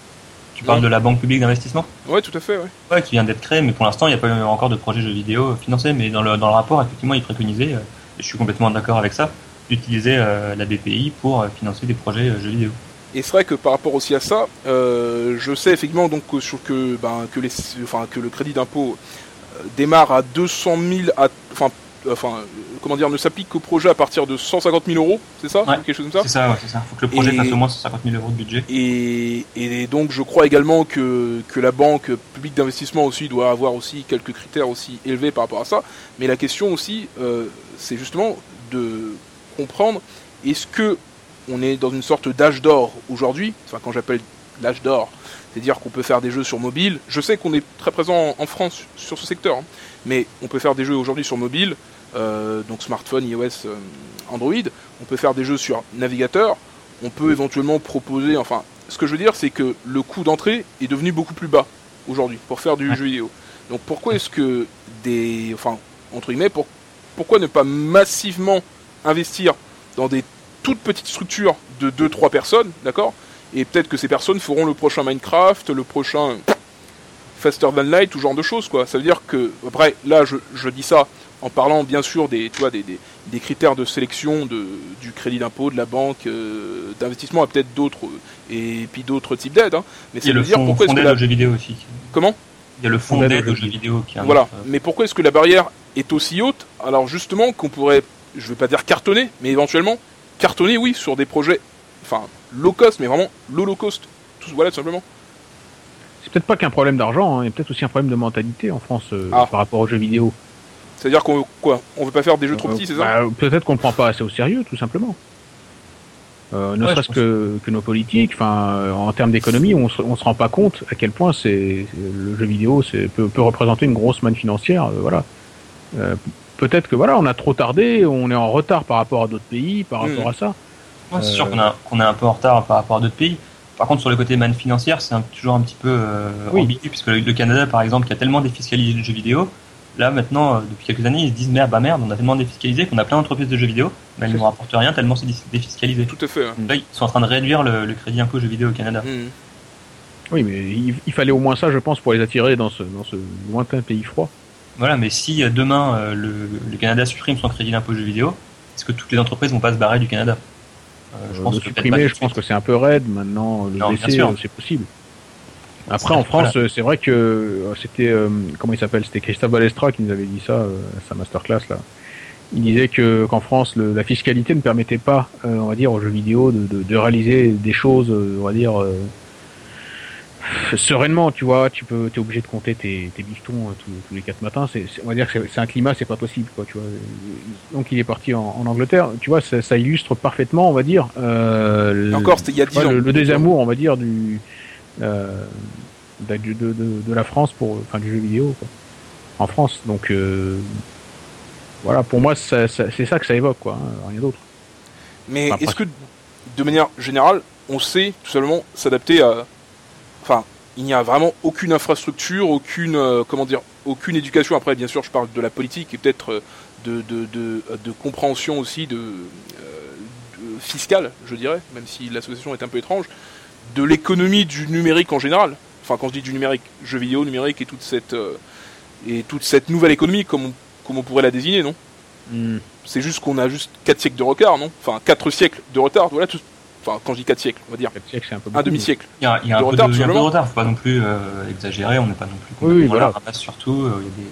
Tu parles ouais. de la Banque publique d'investissement ? Ouais, tout à fait, ouais. Ouais, qui vient d'être créée, mais pour l'instant, il n'y a pas eu encore de projet jeux vidéo financé, mais dans le, dans le rapport, effectivement, il préconisait, euh, et je suis complètement d'accord avec ça, d'utiliser euh, la B P I pour euh, financer des projets euh, jeux vidéo. Et c'est vrai que par rapport aussi à ça, euh, je sais effectivement donc sur que ben que les enfin que le crédit d'impôt euh, démarre à deux cent mille, à, enfin enfin euh, comment dire, ne s'applique qu'au projet à partir de cent cinquante mille euros, c'est ça, ouais, quelque chose comme ça. C'est ça, ouais, c'est ça. Faut que le projet et, fasse au moins cent cinquante mille euros de budget. Et, et donc je crois également que que la banque publique d'investissement aussi doit avoir aussi quelques critères aussi élevés par rapport à ça. Mais la question aussi, euh, c'est justement de comprendre, est-ce que on est dans une sorte d'âge d'or aujourd'hui, enfin quand j'appelle l'âge d'or, c'est-à-dire qu'on peut faire des jeux sur mobile. Je sais qu'on est très présent en France sur ce secteur, hein, mais on peut faire des jeux aujourd'hui sur mobile, euh, donc smartphone, iOS, euh, Android, on peut faire des jeux sur navigateur, on peut éventuellement proposer, enfin, ce que je veux dire, c'est que le coût d'entrée est devenu beaucoup plus bas aujourd'hui pour faire du ouais. jeu vidéo. Donc pourquoi est-ce que des, enfin, entre guillemets, pour, pourquoi ne pas massivement investir dans des toutes petites structures de deux trois personnes, d'accord ? Et peut-être que ces personnes feront le prochain Minecraft, le prochain, Faster Than Light, tout genre de choses, quoi. Ça veut dire que, après, là, je, je dis ça en parlant, bien sûr, des, tu vois, des, des, des critères de sélection de, du crédit d'impôt, de la banque, euh, d'investissement, et peut-être d'autres, et puis d'autres types d'aides, hein. Mais il y a le dire fonds, pourquoi fonds est-ce d'aide que la... aux jeux vidéo aussi. Comment ? Il y a le fonds d'aide aux jeux vidéo qui est un Voilà, autre, euh... mais pourquoi est-ce que la barrière est aussi haute ? Alors justement, qu'on pourrait, je vais pas dire cartonner, mais éventuellement, cartonner, oui, sur des projets, enfin, low cost, mais vraiment low low cost, tout, voilà, tout simplement. C'est peut-être pas qu'un problème d'argent, hein, il y a peut-être aussi un problème de mentalité en France euh, ah. par rapport aux jeux vidéo. C'est-à-dire qu'on quoi, on veut pas faire des jeux trop euh, petits, c'est bah, ça ? Peut-être qu'on le prend pas assez au sérieux, tout simplement. Euh, ne ouais, serait-ce que, que nos politiques, enfin, euh, en termes d'économie, on se, on se rend pas compte à quel point c'est, c'est le jeu vidéo c'est, peut, peut représenter une grosse manne financière, euh, voilà. Euh, peut-être que voilà, on a trop tardé, on est en retard par rapport à d'autres pays, par mmh. rapport à ça. Ouais, c'est euh... sûr qu'on a qu'on est un peu en retard par rapport à d'autres pays. Par contre, sur le côté manne financière, c'est un, toujours un petit peu euh, oui. ambigu, puisque le, le Canada, par exemple, qui a tellement défiscalisé le jeu vidéo, là maintenant, euh, depuis quelques années, ils se disent merde, bah merde, on a tellement défiscalisé qu'on a plein d'entreprises de jeux vidéo, mais elles ne nous rapportent rien tellement c'est défiscalisé. Tout à fait. Hein. Là, ils sont en train de réduire le, le crédit impôt jeux vidéo au Canada. Mmh. Oui, mais il, il fallait au moins ça, je pense, pour les attirer dans ce, dans ce lointain pays froid. Voilà, mais si demain euh, le, le Canada supprime son crédit d'impôt jeux vidéo, est-ce que toutes les entreprises vont pas se barrer du Canada ? euh, je pense, euh, que supprimer, je pense que c'est un peu raide. Maintenant, le laisser, c'est possible. Après, en France, voilà. C'est vrai que c'était euh, comment il s'appelle ? C'était Christophe Balestra qui nous avait dit ça euh, à sa masterclass là. Il disait que qu'en France, le, la fiscalité ne permettait pas, euh, on va dire, aux jeux vidéo de, de, de réaliser des choses, euh, on va dire, euh, sereinement. Tu vois, tu peux, t'es obligé de compter tes, tes bifetons euh, tous, tous les quatre matins. C'est, c'est, on va dire que c'est, c'est un climat, c'est pas possible, quoi. Tu vois. Donc il est parti en, en Angleterre. Tu vois, ça, ça illustre parfaitement, on va dire. Euh, encore, c'était il y a dix ans. Le, le désamour, on va dire, du euh, de, de, de, de la France pour, enfin, du jeu vidéo, quoi. En France. Donc euh, voilà, pour moi, ça, ça, c'est ça que ça évoque, quoi, hein, rien d'autre. Mais enfin, est-ce que, de manière générale, on sait tout simplement s'adapter à... Enfin, il n'y a vraiment aucune infrastructure, aucune, euh, comment dire, aucune éducation. Après, bien sûr, je parle de la politique et peut-être euh, de, de, de, de compréhension aussi de, euh, de fiscale, je dirais, même si l'association est un peu étrange, de l'économie du numérique en général. Enfin, quand je dis du numérique, jeux vidéo, numérique et toute cette, euh, et toute cette nouvelle économie, comme on Comme on pourrait la désigner, non ? mm. C'est juste qu'on a juste quatre siècles de retard, non ? Enfin, quatre siècles de retard, voilà tout. Enfin, quand je dis quatre siècles, on va dire. quatre siècles, c'est un peu un demi-siècle. Il y a, il y a de un, retard, peu de, un peu de retard, faut pas non plus euh, exagérer, on n'est pas non plus. Oui, oui, voilà. On ramasse surtout, euh, il y a des...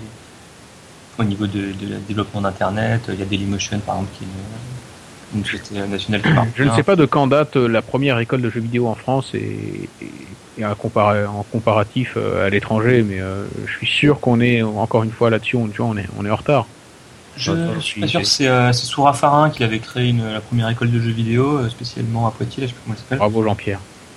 au niveau de, de, de développement d'Internet, il y a Dailymotion par exemple qui est une société nationale qui marche. Je ne sais pas de quand date la première école de jeux vidéo en France et, et, et à comparer, en comparatif à l'étranger, mais euh, je suis sûr qu'on est encore une fois là-dessus, on, tu vois, on est, on est en retard. Je ne suis pas sûr que c'est, euh, c'est Soura Farin qui avait créé une, la première école de jeux vidéo, euh, spécialement à Poitiers, là, je sais pas comment elle s'appelle. Bravo Jean-Pierre.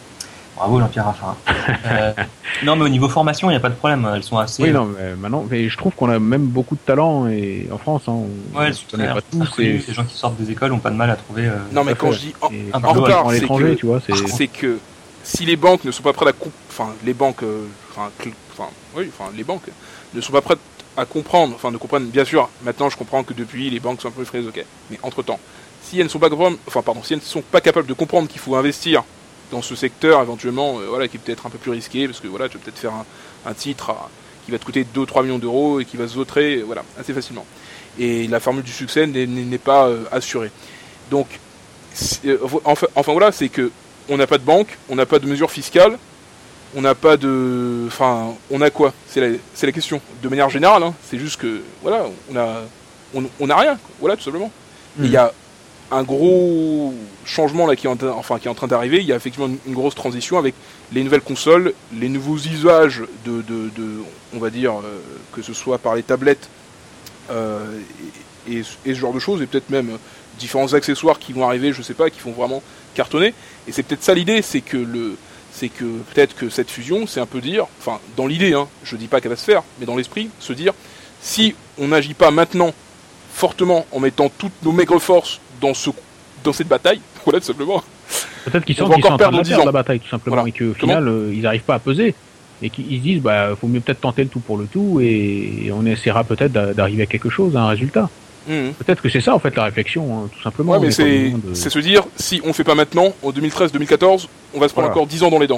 Bravo Jean-Pierre Raffarin. euh, non mais au niveau formation, il n'y a pas de problème, elles sont assez... Oui, non, mais maintenant, mais je trouve qu'on a même beaucoup de talent et, en France. Hein, on, ouais, on connaît pas tous. Et... Les gens qui sortent des écoles n'ont pas de mal à trouver... Euh, non mais quand je dis en, en, en retard, à l'étranger, c'est que, tu vois, c'est... c'est que si les banques ne sont pas prêtes à... Comp... Enfin, les banques... Euh, enfin, enfin, oui, enfin, les banques ne sont pas prêtes à comprendre, enfin de comprendre, bien sûr, maintenant je comprends que depuis les banques sont un peu fraises, ok, mais entre-temps, si elles ne sont pas capables, enfin pardon, si elles ne sont pas capables de comprendre qu'il faut investir dans ce secteur éventuellement, euh, voilà, qui est peut-être un peu plus risqué, parce que voilà, tu vas peut-être faire un, un titre à, qui va te coûter deux à trois millions d'euros et qui va se vautrer, voilà, assez facilement. Et la formule du succès n'est, n'est pas euh, assurée. Donc, euh, enfin, enfin voilà, c'est que on n'a pas de banque, on n'a pas de mesures fiscales, on n'a pas de... Enfin, on a quoi ? C'est la, c'est la question. De manière générale, hein, c'est juste que, voilà, on a, on, on a rien, voilà, tout simplement. Mmh. Il y a un gros changement là qui est en, enfin, qui est en train d'arriver. Il y a effectivement une, une grosse transition avec les nouvelles consoles, les nouveaux usages de, de, de on va dire, euh, que ce soit par les tablettes euh, et, et, et ce genre de choses, et peut-être même différents accessoires qui vont arriver, je sais pas, qui vont vraiment cartonner. Et c'est peut-être ça l'idée, c'est que le... c'est que peut-être que cette fusion, c'est un peu dire, enfin, dans l'idée, hein, je dis pas qu'elle va se faire, mais dans l'esprit, se dire, si on n'agit pas maintenant, fortement, en mettant toutes nos maigres forces dans, ce, dans cette bataille, voilà, tout simplement. Peut-être qu'ils sont, qu'ils sont en train de perdre la bataille, tout simplement, voilà. Et qu'au final, euh, ils n'arrivent pas à peser, et qu'ils se disent, bah, faut mieux peut-être tenter le tout pour le tout, et on essaiera peut-être d'arriver à quelque chose, à un résultat. Mmh. Peut-être que c'est ça en fait la réflexion, hein, tout simplement. Ouais, mais c'est, de... c'est se dire, si on ne fait pas maintenant, en deux mille treize deux mille quatorze, on va se prendre voilà. encore dix ans dans les dents.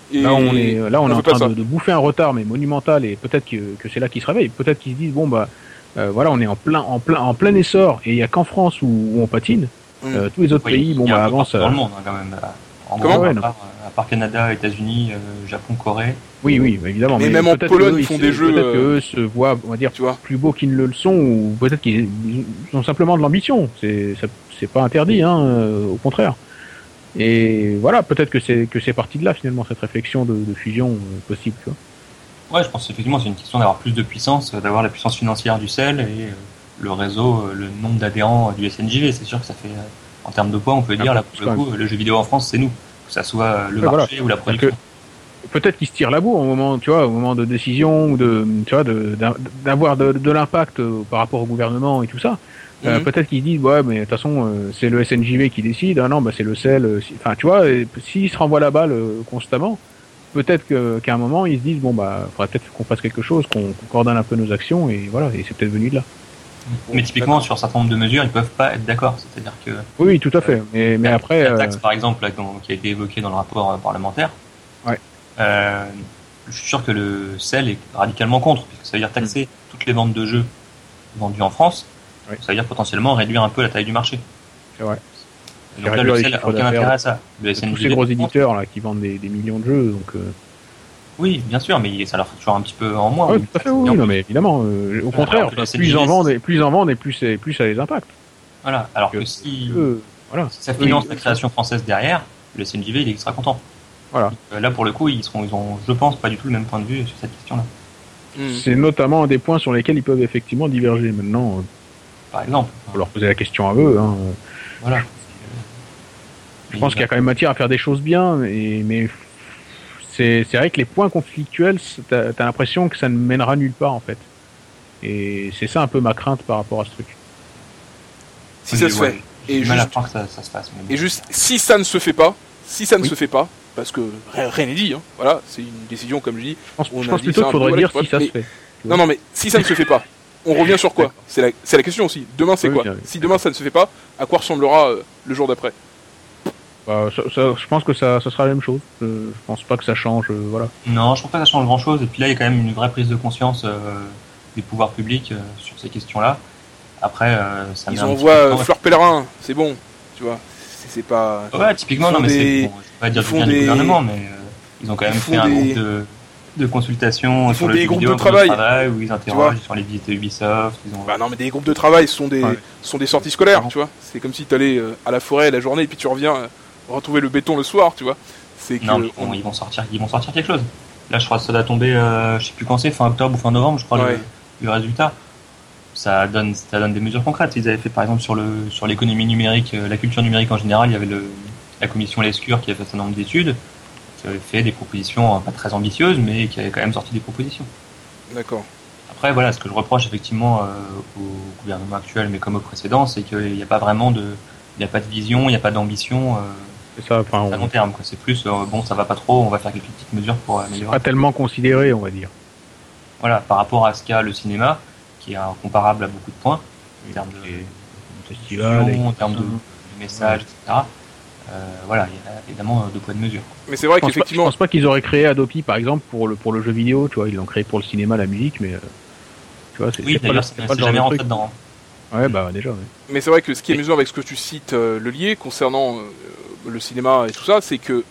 Et là, on est, là, on, on est en train de, de bouffer un retard, mais monumental, et peut-être que, que c'est là qu'ils se réveillent. Peut-être qu'ils se disent, bon, bah, euh, voilà, on est en plein, en plein, en plein essor, et il y a qu'en France où, où on patine. Mmh. Euh, tous les autres oui, pays, bon, bah, avant ça. Dans le monde, hein, quand même. En Comment gros, ouais, à, part, à part Canada, États-Unis, euh, Japon, Corée. Oui, oui, bah, évidemment. Mais, mais même en Pologne, ils font des jeux. Peut-être qu'eux se voient, on va dire, tu vois, plus beaux qu'ils ne le sont, ou peut-être qu'ils ont simplement de l'ambition. C'est, ça, c'est pas interdit, hein, euh, au contraire. Et voilà, peut-être que c'est que c'est parti de là finalement cette réflexion de, de fusion euh, possible, tu vois. Ouais, je pense effectivement c'est une question d'avoir plus de puissance, d'avoir la puissance financière du C E L et euh, le réseau, euh, le nombre d'adhérents du S N J V. C'est sûr que ça fait, euh, en termes de poids, on peut dire là pour le coup, le jeu vidéo en France, c'est nous, que ça soit le ouais, marché voilà. ou la production. Peut-être qu'ils se tirent la bourre au moment, tu vois, au moment de décision ou de, tu vois, de, d'avoir de, de l'impact euh, par rapport au gouvernement et tout ça. Euh, mmh. Peut-être qu'ils disent ouais mais de toute façon euh, c'est le S N J V qui décide, ah non bah c'est le C E L, euh, si... enfin tu vois, s'ils se renvoient la balle euh, constamment, peut-être que, qu'à un moment ils se disent bon bah faudrait peut-être qu'on fasse quelque chose, qu'on, qu'on coordonne un peu nos actions et voilà, et c'est peut-être venu de là. Mais typiquement d'accord. Sur un certain nombre de mesures ils peuvent pas être d'accord, c'est-à-dire que oui tout à fait, mais, mais la, après la taxe euh... par exemple là, qui a été évoquée dans le rapport euh, parlementaire, ouais. euh, je suis sûr que le C E L est radicalement contre, puisque ça veut dire taxer mmh. toutes les ventes de jeux vendues en France. Oui. Ça veut dire potentiellement réduire un peu la taille du marché. C'est vrai. Et donc là, le C E L n'a aucun intérêt à ça. Le S N J V, tous ces gros éditeurs là qui vendent des, des millions de jeux, donc. Euh... Oui, bien sûr, mais ça leur fait toujours un petit peu en moins. Ah oui, tout à fait. Oui, non, mais évidemment. Euh, au contraire, enfin, plus ils en vendent, et plus ils en vendent, et plus, et plus ça les impacte. Voilà. Alors que, que si, euh, voilà. si ça finance oui, la création française derrière, le S N J V il sera content. Voilà. Euh, là, pour le coup, ils seront, ils ont, je pense, pas du tout le même point de vue sur cette question-là. C'est notamment un des points sur lesquels ils peuvent effectivement diverger maintenant. Euh... Par exemple. On peut leur poser la question à eux. Hein. Voilà. Je pense qu'il y a quand même matière à faire des choses bien, et, mais c'est, c'est vrai que les points conflictuels, t'as, t'as l'impression que ça ne mènera nulle part en fait. Et c'est ça un peu ma crainte par rapport à ce truc. Si ça se fait. Et juste, que ça, ça se passe, et juste, si ça ne se fait pas, si ça ne oui. se fait pas, parce que rien n'est dit, hein, voilà, c'est une décision comme je dis. Je pense, je pense plutôt qu'il faudrait dire si ça mais, se fait. Non, non, mais si ça ne se fait pas. On revient sur quoi ? C'est la, c'est la question aussi. Demain, c'est oui, quoi ? Si demain, ça ne se fait pas, à quoi ressemblera euh, le jour d'après ? bah, ça, ça, Je pense que ça, ça sera la même chose. Je, je pense pas que ça change. Euh, voilà. Non, je pense pas que ça change grand-chose. Et puis là, il y a quand même une vraie prise de conscience euh, des pouvoirs publics euh, sur ces questions-là. Après, euh, ça Ils envoient euh, Fleur Pellerin, c'est bon, tu vois. C'est, c'est pas... Ouais, typiquement, non, mais des... c'est... Bon, je vais pas dire du bien des... du gouvernement, mais euh, ils ont quand même fait des... un groupe de... de consultation sur le des groupes vidéo, de travail. de travail où ils interrogent sur les visites Ubisoft. Ils ont... Bah non, mais des groupes de travail sont des ouais. sont des sorties scolaires, tu vois. C'est comme si tu allais euh, à la forêt la journée et puis tu reviens euh, retrouver le béton le soir, tu vois. C'est que non, mais ils, vont, on... ils vont sortir, ils vont sortir quelque chose. Là, je crois que ça doit tomber, euh, je sais plus quand c'est, fin octobre ou fin novembre, je crois ouais. le, le résultat. Ça donne, ça donne des mesures concrètes. Ils avaient fait par exemple sur le sur l'économie numérique, euh, la culture numérique en général, il y avait le la commission Lescure qui a fait un certain nombre d'études, qui avait fait des propositions euh, pas très ambitieuses, mais qui avait quand même sorti des propositions. D'accord. Après, voilà, ce que je reproche effectivement euh, au gouvernement actuel, mais comme au précédent, c'est qu'il n'y a pas vraiment de, il n'y a pas de vision, il n'y a pas d'ambition. Euh, c'est ça, enfin, à long terme, quoi. C'est plus, euh, bon, ça va pas trop, on va faire quelques petites mesures pour améliorer. Pas tellement considéré, on va dire. Voilà, par rapport à ce qu'a le cinéma, qui est comparable à beaucoup de points, en termes de festival, en termes de, de messages, ouais. et cetera. Euh, voilà, il y a évidemment deux poids de mesure. Mais c'est vrai je qu'effectivement, pas, je pense pas qu'ils auraient créé Adopi par exemple pour le pour le jeu vidéo, tu vois, ils l'ont créé pour le cinéma, la musique, mais euh, tu vois, c'est, oui, c'est d'ailleurs, pas, c'est, c'est pas c'est jamais rentré dedans. Ouais, bah déjà. Ouais. Mais c'est vrai que ce qui est amusant avec ce que tu cites, euh, le lié concernant euh, le cinéma et tout ça, c'est que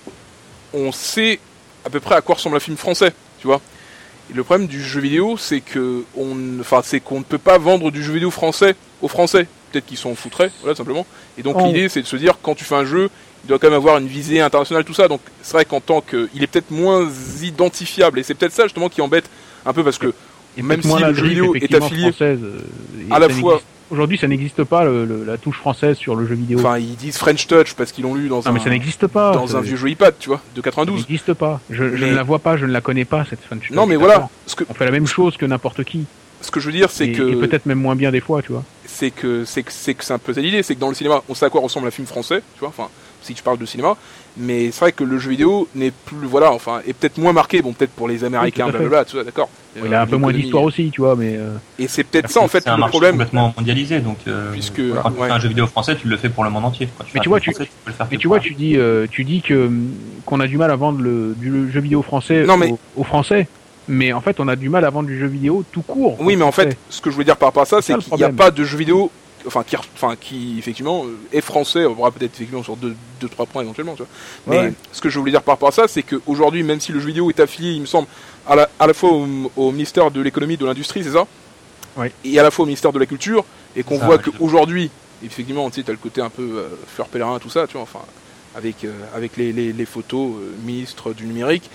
on sait à peu près à quoi ressemble un film français, tu vois. Et le problème du jeu vidéo, c'est que on, enfin, c'est qu'on ne peut pas vendre du jeu vidéo français aux Français. Peut-être qu'ils s'en foutraient, voilà, simplement. Et donc oh. l'idée, c'est de se dire, quand tu fais un jeu, il doit quand même avoir une visée internationale, tout ça. Donc c'est vrai qu'en tant que, il est peut-être moins identifiable, et c'est peut-être ça justement qui embête un peu, parce que et même si le jeu vidéo est affilié française, euh, à la fois. Aujourd'hui, ça n'existe pas le, le, la touche française sur le jeu vidéo. Enfin, ils disent French Touch parce qu'ils l'ont lu dans non, un. mais ça n'existe pas. Dans ça... un vieux jeu iPad, tu vois, de quatre-vingt-douze. Ça n'existe pas. Je, mais... je ne la vois pas, je ne la connais pas cette French Touch. Non, mais voilà. Ce que... On fait la même chose que n'importe qui. Ce que je veux dire, c'est et, que. Et peut-être même moins bien des fois, tu vois. C'est que c'est que c'est que c'est un peu ça l'idée, c'est que dans le cinéma, on sait à quoi ressemble un film français, tu vois. Enfin, si tu parles de cinéma, mais c'est vrai que le jeu vidéo n'est plus, voilà, enfin, est peut-être moins marqué, bon, peut-être pour les Américains, oui, blablabla, tout ça, d'accord. Il a euh, un peu moins d'histoire aussi, tu vois, mais. Euh... Et c'est peut-être ça, en fait, c'est un le marché problème. Complètement mondialisé, donc. Euh, Puisque quand tu ouais. fais un jeu vidéo français, tu le fais pour le monde entier. Quand tu mais tu vois, tu, français, tu, mais tu vois, tu dis, euh, tu dis que qu'on a du mal à vendre le du jeu vidéo français non, mais... aux, aux Français. Mais en fait, on a du mal à vendre du jeu vidéo tout court. Oui, mais en fait, ce que je voulais dire par rapport à ça, c'est, c'est qu'il n'y a pas de jeu vidéo, enfin, qui, enfin, qui effectivement est français. On verra peut-être effectivement sur deux, deux, trois points éventuellement. Tu vois. Mais ouais. Ce que je voulais dire par rapport à ça, c'est qu'aujourd'hui, même si le jeu vidéo est affilié, il me semble, à la, à la fois au, au ministère de l'économie, de l'industrie, c'est ça, oui. Et à la fois au ministère de la culture, et qu'on ça, voit ouais, qu'aujourd'hui, effectivement, tu sais, t'as le côté un peu euh, fleur pèlerin, tout ça, tu vois, enfin, avec euh, avec les, les, les photos, euh, ministre du numérique,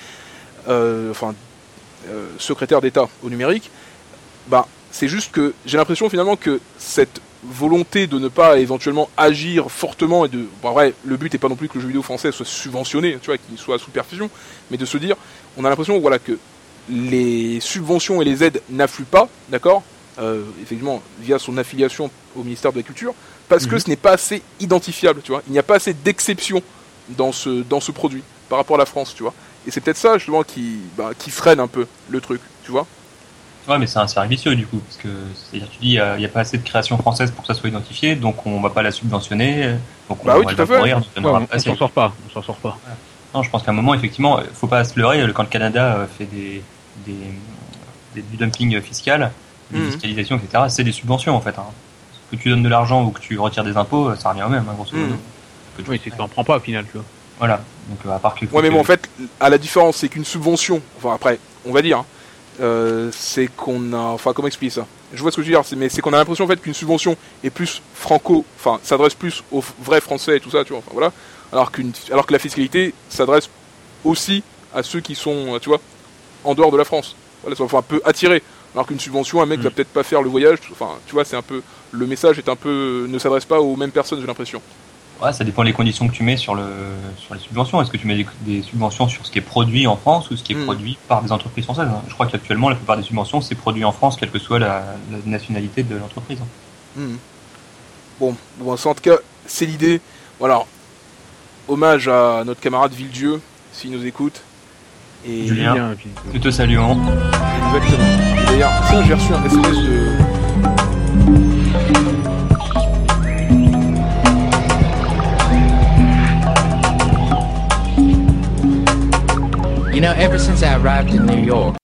euh, enfin. Euh, secrétaire d'État au numérique, bah, c'est juste que j'ai l'impression finalement que cette volonté de ne pas éventuellement agir fortement et de, bon, vrai, le but n'est pas non plus que le jeu vidéo français soit subventionné, tu vois, qu'il soit sous perfusion, mais de se dire, on a l'impression, voilà, que les subventions et les aides n'affluent pas, d'accord, euh, effectivement via son affiliation au ministère de la Culture, parce mmh. que ce n'est pas assez identifiable, tu vois, il n'y a pas assez d'exception dans ce dans ce produit par rapport à la France, tu vois. Et c'est peut-être ça, justement, qui, bah, qui freine un peu le truc, tu vois. Ouais, mais c'est un cercle vicieux, du coup. Parce que, c'est-à-dire, tu dis, il n'y a, a pas assez de création française pour que ça soit identifié, donc on ne va pas la subventionner, donc on bah oui, va tout à fait. Mourir, ouais, on ne s'en sort pas. On s'en sort pas. Ouais. Non, je pense qu'à un moment, effectivement, il ne faut pas se leurrer. Quand le Canada fait des, des, des, du dumping fiscal, des mmh. fiscalisations, et cetera, c'est des subventions, en fait. Hein. Que tu donnes de l'argent ou que tu retires des impôts, ça revient au même, hein, grosso modo. Mmh. Oui, c'est que tu n'en prends pas, au final, tu vois. Voilà. Donc, à part que ouais, mais bon, en fait, à la différence, c'est qu'une subvention, enfin après, on va dire, hein, euh, c'est qu'on a, enfin, comment expliquer ça ? Je vois ce que je veux dire, c'est, mais c'est qu'on a l'impression en fait qu'une subvention est plus franco, enfin, s'adresse plus aux vrais Français et tout ça, tu vois, enfin voilà, alors qu'une, alors que la fiscalité s'adresse aussi à ceux qui sont, tu vois, en dehors de la France, voilà, enfin, un peu attirés, alors qu'une subvention, un mec mmh. va peut-être pas faire le voyage, enfin, tu vois, c'est un peu, le message est un peu, ne s'adresse pas aux mêmes personnes, j'ai l'impression. Ouais, ça dépend des conditions que tu mets sur, le, sur les subventions. Est-ce que tu mets des, des subventions sur ce qui est produit en France ou ce qui est mmh. produit par des entreprises françaises ? Je crois qu'actuellement, la plupart des subventions, c'est produit en France, quelle que soit la, la nationalité de l'entreprise. Mmh. Bon, bon, en tout cas, c'est l'idée. Voilà, hommage à notre camarade Villedieu, s'il nous écoute. Et Julien, Julien nous te saluons. Exactement. Et d'ailleurs, ça, j'ai reçu un S M S de... You know, ever since I arrived in New York,